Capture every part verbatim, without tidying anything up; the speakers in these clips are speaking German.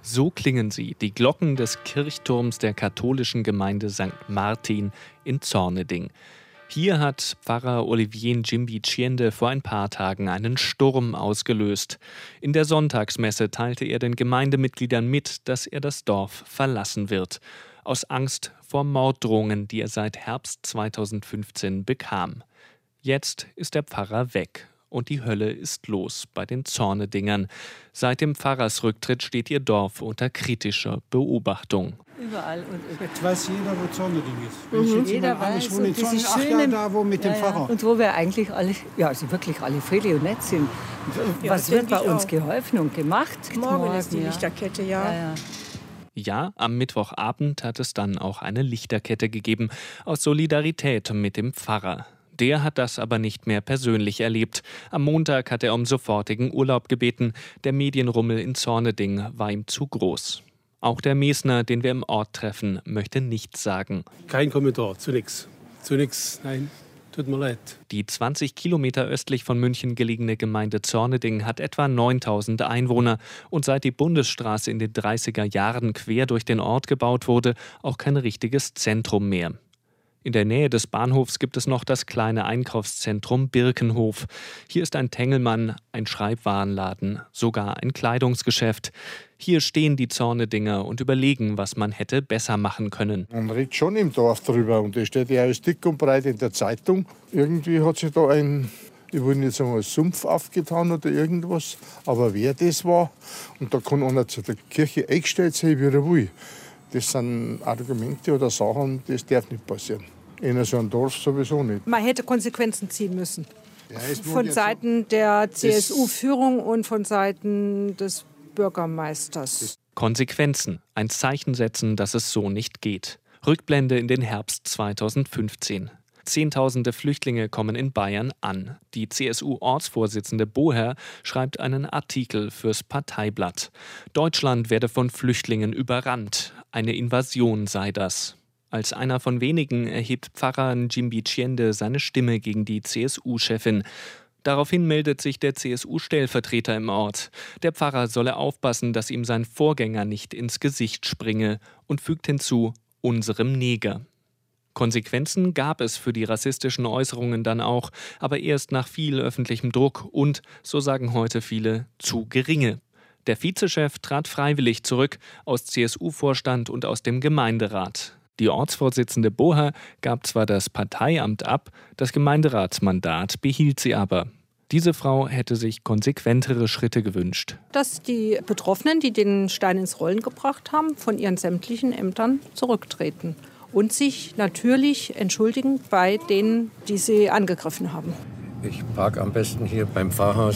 So klingen sie, die Glocken des Kirchturms der katholischen Gemeinde Sankt Martin in Zorneding. Hier hat Pfarrer Olivier Njimbi-Tjiende vor ein paar Tagen einen Sturm ausgelöst. In der Sonntagsmesse teilte er den Gemeindemitgliedern mit, dass er das Dorf verlassen wird. Aus Angst vor Morddrohungen, die er seit Herbst zweitausendfünfzehn bekam. Jetzt ist der Pfarrer weg. Und die Hölle ist los bei den Zornedingern. Seit dem Pfarrersrücktritt steht ihr Dorf unter kritischer Beobachtung. Überall und überall. Jetzt weiß jeder, wo Zorneding ist. Mhm. Jeder weiß, wo in Zorneding, ach ja, da wo mit ja, dem Pfarrer. Ja. Und wo wir eigentlich alle, ja, also wirklich alle friedlich und nett sind. Ja, was wird bei uns auch. geholfen und gemacht? Morgen, Morgen ist die ja. Lichterkette, ja. Ja, ja. Ja, am Mittwochabend hat es dann auch eine Lichterkette gegeben, aus Solidarität mit dem Pfarrer. Der hat das aber nicht mehr persönlich erlebt. Am Montag hat er um sofortigen Urlaub gebeten. Der Medienrummel in Zorneding war ihm zu groß. Auch der Mesner, den wir im Ort treffen, möchte nichts sagen. Kein Kommentar, zu nichts. Zu nichts, nein, tut mir leid. Die zwanzig Kilometer östlich von München gelegene Gemeinde Zorneding hat etwa neuntausend Einwohner und seit die Bundesstraße in den dreißiger Jahren quer durch den Ort gebaut wurde, auch kein richtiges Zentrum mehr. In der Nähe des Bahnhofs gibt es noch das kleine Einkaufszentrum Birkenhof. Hier ist ein Tengelmann, ein Schreibwarenladen, sogar ein Kleidungsgeschäft. Hier stehen die Zornedinger und überlegen, was man hätte besser machen können. Man redet schon im Dorf drüber und das steht ja alles dick und breit in der Zeitung. Irgendwie hat sich da ein, ich will nicht sagen, ein Sumpf aufgetan oder irgendwas, aber wer das war, und da kann einer zu der Kirche eingestellt sein, wie er will. Das sind Argumente oder Sachen, das darf nicht passieren. In so einem Dorf sowieso nicht. Man hätte Konsequenzen ziehen müssen. Ja, von Seiten der C S U-Führung und von Seiten des Bürgermeisters. Konsequenzen, ein Zeichen setzen, dass es so nicht geht. Rückblende in den Herbst zweitausendfünfzehn. Zehntausende Flüchtlinge kommen in Bayern an. Die C S U-Ortsvorsitzende Boher schreibt einen Artikel fürs Parteiblatt. Deutschland werde von Flüchtlingen überrannt. Eine Invasion sei das. Als einer von wenigen erhebt Pfarrer Njimbi-Tjiende seine Stimme gegen die C S U-Chefin. Daraufhin meldet sich der C S U-Stellvertreter im Ort. Der Pfarrer solle aufpassen, dass ihm sein Vorgänger nicht ins Gesicht springe und fügt hinzu, unserem Neger. Konsequenzen gab es für die rassistischen Äußerungen dann auch, aber erst nach viel öffentlichem Druck und, so sagen heute viele, zu geringe. Der Vizechef trat freiwillig zurück aus C S U-Vorstand und aus dem Gemeinderat. Die Ortsvorsitzende Boher gab zwar das Parteiamt ab, das Gemeinderatsmandat behielt sie aber. Diese Frau hätte sich konsequentere Schritte gewünscht. Dass die Betroffenen, die den Stein ins Rollen gebracht haben, von ihren sämtlichen Ämtern zurücktreten. Und sich natürlich entschuldigen bei denen, die sie angegriffen haben. Ich parke am besten hier beim Pfarrhaus.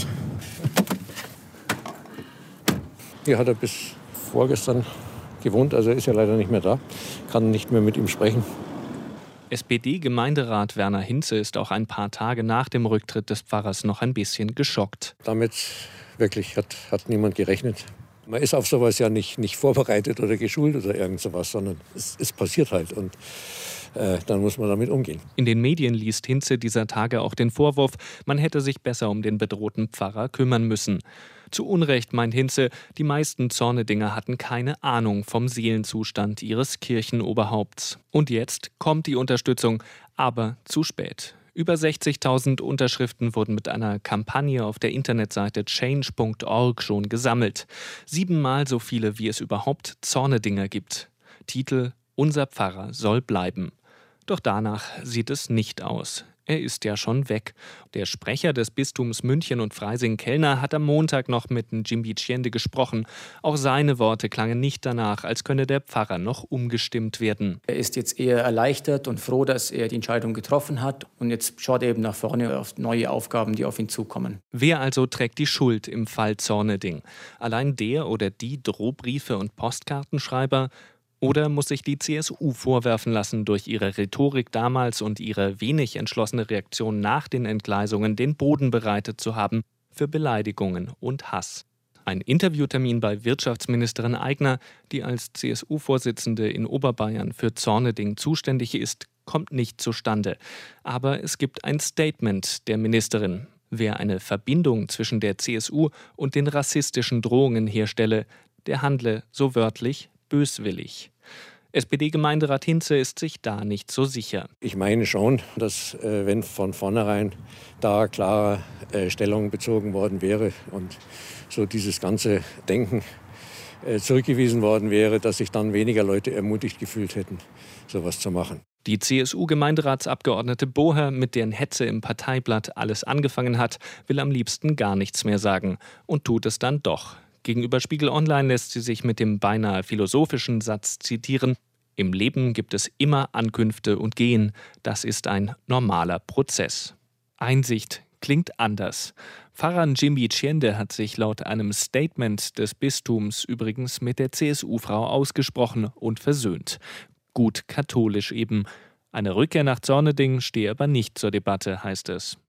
Hier hat er bis vorgestern gewohnt, also ist er leider nicht mehr da. Kann nicht mehr mit ihm sprechen. S P D-Gemeinderat Werner Hinze ist auch ein paar Tage nach dem Rücktritt des Pfarrers noch ein bisschen geschockt. Damit wirklich hat, hat niemand gerechnet. Man ist auf sowas ja nicht, nicht vorbereitet oder geschult oder irgend sowas, sondern es, es passiert halt und äh, dann muss man damit umgehen. In den Medien liest Hinze dieser Tage auch den Vorwurf, man hätte sich besser um den bedrohten Pfarrer kümmern müssen. Zu Unrecht meint Hinze, die meisten Zornedinger hatten keine Ahnung vom Seelenzustand ihres Kirchenoberhaupts. Und jetzt kommt die Unterstützung, aber zu spät. Über sechzigtausend Unterschriften wurden mit einer Kampagne auf der Internetseite change punkt org schon gesammelt. Siebenmal so viele, wie es überhaupt Zornedinger gibt. Titel: Unser Pfarrer soll bleiben. Doch danach sieht es nicht aus. Er ist ja schon weg. Der Sprecher des Bistums München und Freising-Kellner hat am Montag noch mit Njimbi-Tjiende gesprochen. Auch seine Worte klangen nicht danach, als könne der Pfarrer noch umgestimmt werden. Er ist jetzt eher erleichtert und froh, dass er die Entscheidung getroffen hat. Und jetzt schaut er eben nach vorne auf neue Aufgaben, die auf ihn zukommen. Wer also trägt die Schuld im Fall Zorneding? Allein der oder die Drohbriefe und Postkartenschreiber? Oder muss sich die C S U vorwerfen lassen, durch ihre Rhetorik damals und ihre wenig entschlossene Reaktion nach den Entgleisungen den Boden bereitet zu haben für Beleidigungen und Hass? Ein Interviewtermin bei Wirtschaftsministerin Aigner, die als C S U-Vorsitzende in Oberbayern für Zorneding zuständig ist, kommt nicht zustande. Aber es gibt ein Statement der Ministerin. Wer eine Verbindung zwischen der C S U und den rassistischen Drohungen herstelle, der handle, so wörtlich, böswillig. S P D-Gemeinderat Hinze ist sich da nicht so sicher. Ich meine schon, dass äh, wenn von vornherein da klare äh, Stellung bezogen worden wäre und so dieses ganze Denken äh, zurückgewiesen worden wäre, dass sich dann weniger Leute ermutigt gefühlt hätten, sowas zu machen. Die C S U-Gemeinderatsabgeordnete Boher, mit deren Hetze im Parteiblatt alles angefangen hat, will am liebsten gar nichts mehr sagen und tut es dann doch. Gegenüber Spiegel Online lässt sie sich mit dem beinahe philosophischen Satz zitieren: Im Leben gibt es immer Ankünfte und Gehen. Das ist ein normaler Prozess. Einsicht klingt anders. Pfarrer Jimmy Tschende hat sich laut einem Statement des Bistums übrigens mit der C S U-Frau ausgesprochen und versöhnt. Gut katholisch eben. Eine Rückkehr nach Zorneding stehe aber nicht zur Debatte, heißt es.